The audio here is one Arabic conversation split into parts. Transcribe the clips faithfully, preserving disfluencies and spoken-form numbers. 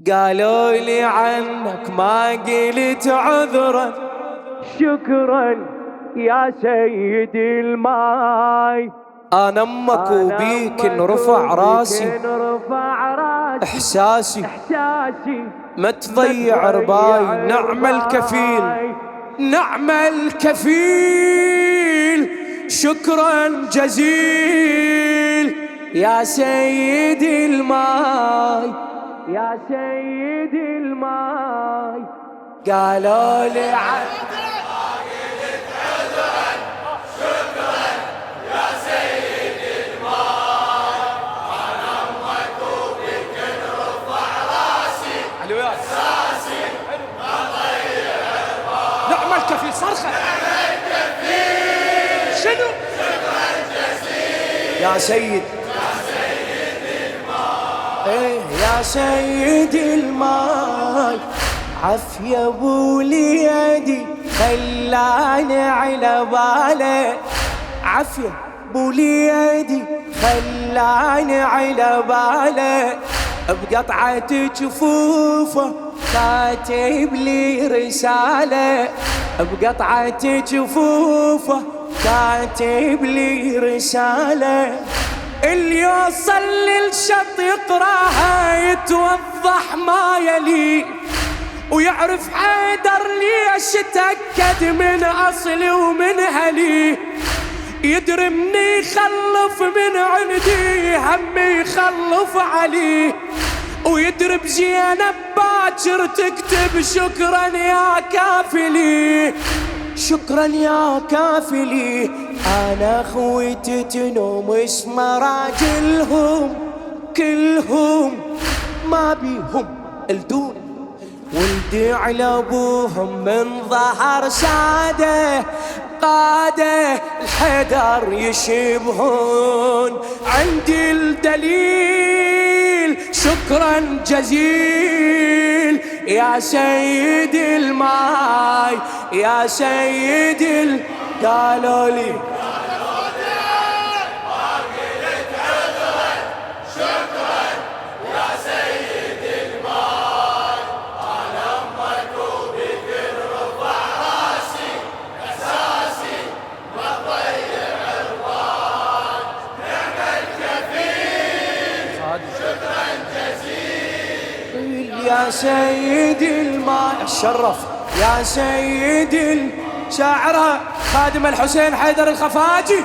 قالوا لي عنك ما قلت عذرا، شكرا يا سيدي الماي. انا امك وبيك نرفع راسي، احساسي احساسي ما تضيع رباي. نعم الكفيل نعم الكفيل، شكرا جزيل يا سيدي الماي، يا سيدي الماي. قالوا لي عنك نعم الكفيل صرخة شنو يا سيد ايه يا سيدي الماي. عافية بوليدي خلاني على بالي، عافية بوليدي خلاني على بالي. بقطعة جفوفه كاتب لي رسالة، بقطعة جفوفه كاتب لي رسالة. اللي يوصل للشط يقراها يتوضح ما يلي، ويعرف حيدر ليش تأكد من أصلي ومن هلي. يدري مني يخلف من عندي همي يخلف علي، ويدري بزينب باكر تكتب شكرا يا كافلي، شكرا يا كافلي. انا اخوتي تنوم اسم راجلهم كلهم ما بيهم الدون، ولدي على ابوهم من ظهر ساده قاده الحيدر يشبهون. عندي الدليل شكرا جزيل يا سيدي الماي، يا سيدي ال... قالوا لي يا سيدي الماء الشرف يا سيدي الشاعر خادم الحسين حيدر الخفاجي.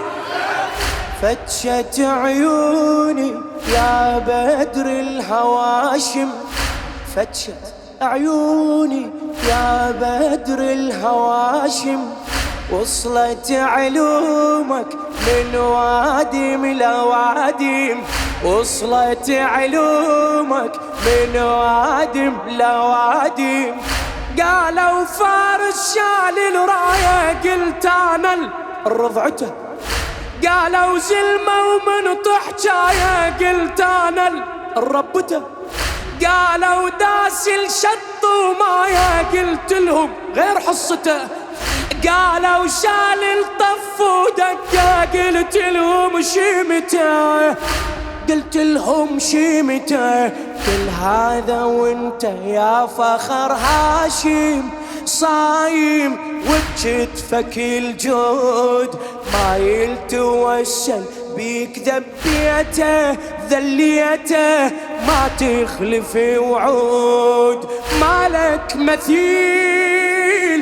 فتشت عيوني يا بدر الهواشم، فتشت عيوني يا بدر الهواشم. وصلت علومك من وادم لوادم، وصلت علومك من وادم لوادم. قالوا فارس شال الراية قلت انا الرضعته، قالوا زلمة ومن طحجاية قلت انا الربته، قالوا داس الشط ومايا قلت لهم غير حصته، قالوا شال الطف ودقة قلت لهم شيمته، قلت لهم شيمته. كل هذا وانت يا فخر هاشم صايم وبكتفك الجود، ما يلتوسل بيك ذبيته ذليته ما تخلف وعود. مالك مثيل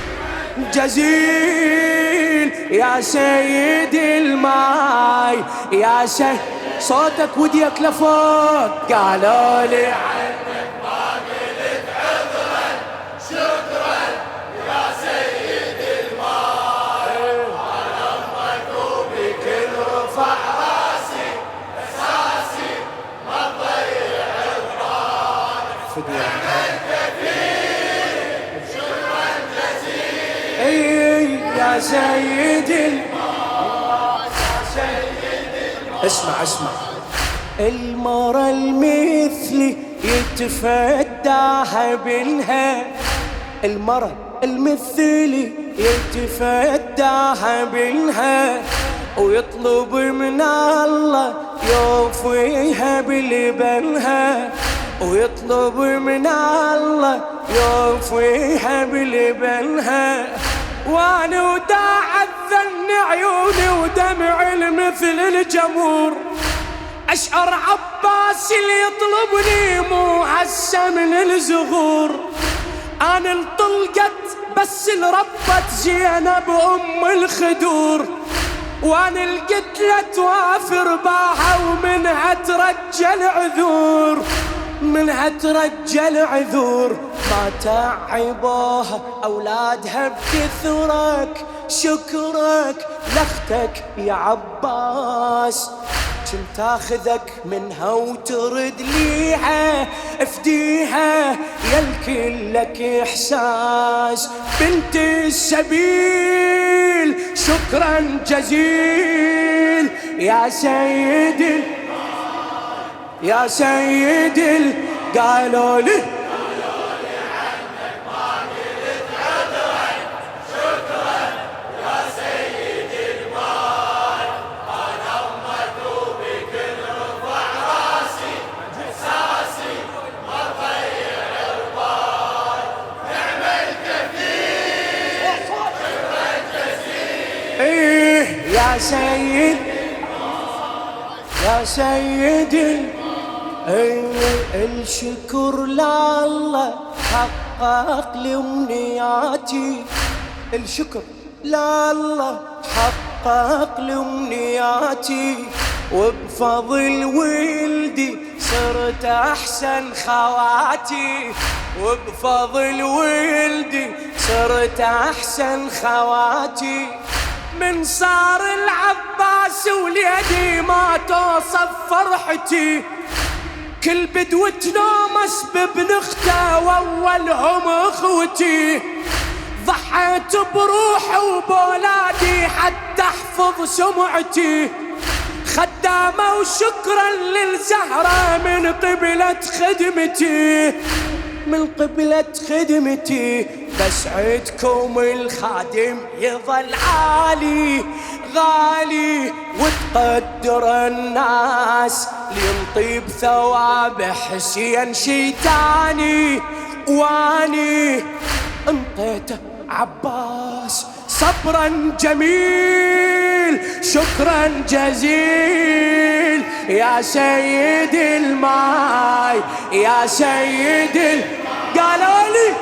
جزيل يا سيدي الماي، يا سيدي صوتك وديك لفوق. قالوا لي عنك ما قلت عذرا، شكرا يا سيدي الماي. على امك وبك نرفع راسي، اساسي ما تضيع عمرك. نعم الكفيل شكرا جزيل اي يا سيدي الماي، يا سيدي الماي. اسمع اسمع المرة المثلي يتفداها بنها، المرة المثلي يتفداها بنها، ويطلب من الله يوفيها بلبنها. ويطلب من الله يوفيها بلبنها. وانا وداع الذن عيوني ودمع مثل الجمور، اشعر عباس اللي يطلبني مو هسه من الزغور. انا انطلقت بس لربت زينب ام الخدور، وانا لقيت له توافر باها ومنها ترجى العذور، منها ترجى العذور. ما تعبوها اولادها بكثرك، شكرك لاختك يا عباس. كنت اخذك منها وترد ليها، افديها يا الكل لك احساس. بنت السبيل شكرا جزيل يا سيدي يا سيدي. قالوا لي يا سيد يا سيدي. الشكر لله حقق لي امنياتي، الشكر لله حقق لي امنياتي. وبفضل ولدي صرت احسن خواتي، وبفضل ولدي صرت احسن خواتي. من صار العباس وليدي ما توصف فرحتي، كل بدوة نومس بابن اخته واولهم اخوتي. ضحيت بروحي وبولادي حتى احفظ سمعتي، خدامة وشكرا للزهرة من قبلة خدمتي، من قبلة خدمتي. بس عيدكم الخادم يظل عالي غالي، وتقدر الناس لينطي بثواب حسين شيتاني. واني انطيته عباس صبرا جميل شكرا جزيل يا سيد الماي يا سيد ال... قالوا لي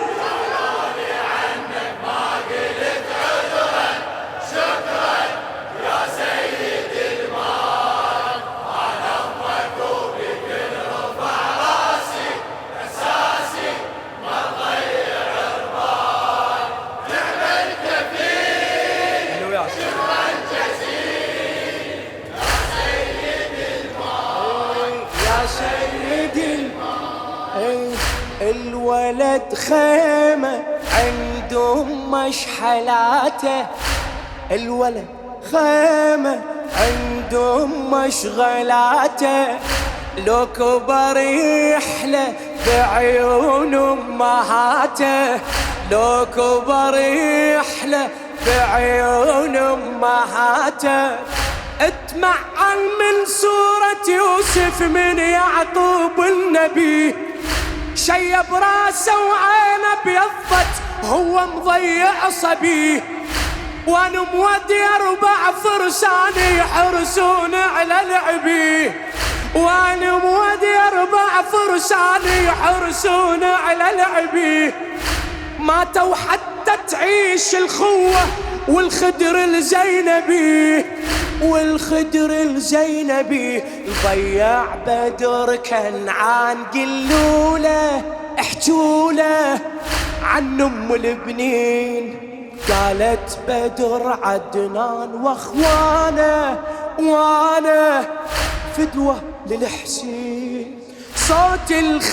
الولد خيمة عندهم مشحلاته، الولد خيمة عندهم مشغلاته. لو كبر يحلى بعيون امهاته، لو كبر يحلى بعيون امهاته. اتمعن من سورة يوسف من يعقوب النبي، شيب راسه وعينه بيضت هو مضيع صبيه. وانا مودي اربع فرسان يحرسون على لعبي، وانا مودي اربع فرسان يحرسون على لعبي. ماتوا حتى تعيش الخوة والخدر الزينبي، والخدر الزينبي. ضيع بدر كنعان قلوله احجوله عن ام البنين. قالت بدر عدنان واخوانه وانا فدوة للحسين. صوت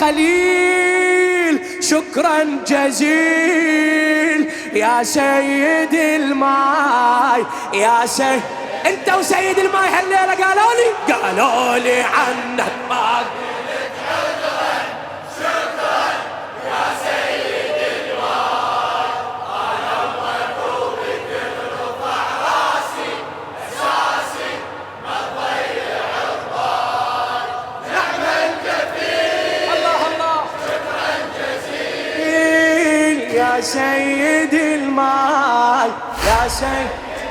الخليل شكرا جزيل يا سيد الماي يا سيد. انت وسيد الماي هالليله قالوا لي قالوا لي عنك ما قلت عذرا شكرا يا سيد الماي. انا مطلوبك ترفع راسي اساسي ما تضيع الضال. نعم الكفيل الله الله يا سيد الماي يا سيد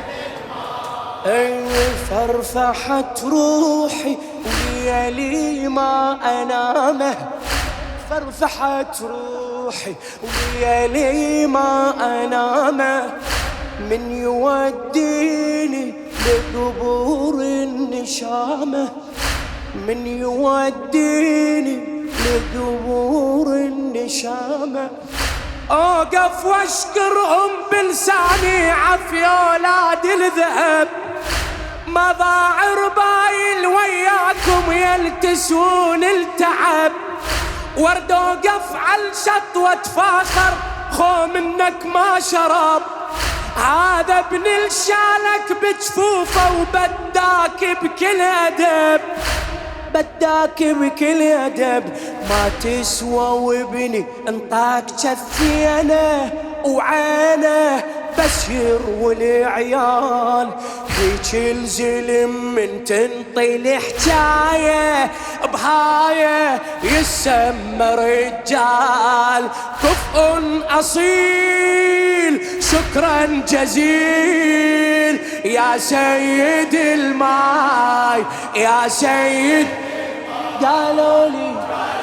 الماي. فرفحت روحي وليالي ما انامه، فرفحت روحي وليالي ما انامه، من يوديني لقبور النشامه، من يوديني لقبور النشامه. اوقف واشكرهم بلساني عافية اولاد الذهب، ما ضاع ربايل وياكم يلتسون التعب، ورد اوقف عالشط واتفاخر خو منك ما شرب، هذا ابن الشالك بجفوفه وبداك بكل ادب، بداك بكل ادب. ما تسوى وابني انطاك جفي انا وعينه بشير والعيال، هيك الزلم من تنطي الحجايه بهايه يسمى رجال، كفء اصيل شكرا جزيل يا سيد الماي يا سيد. قالوا لي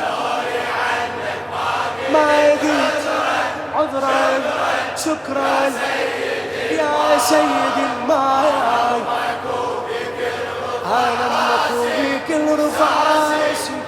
ما قلت عذرا شكرا يا سيد الماي، انا مكوبك الرفع راسي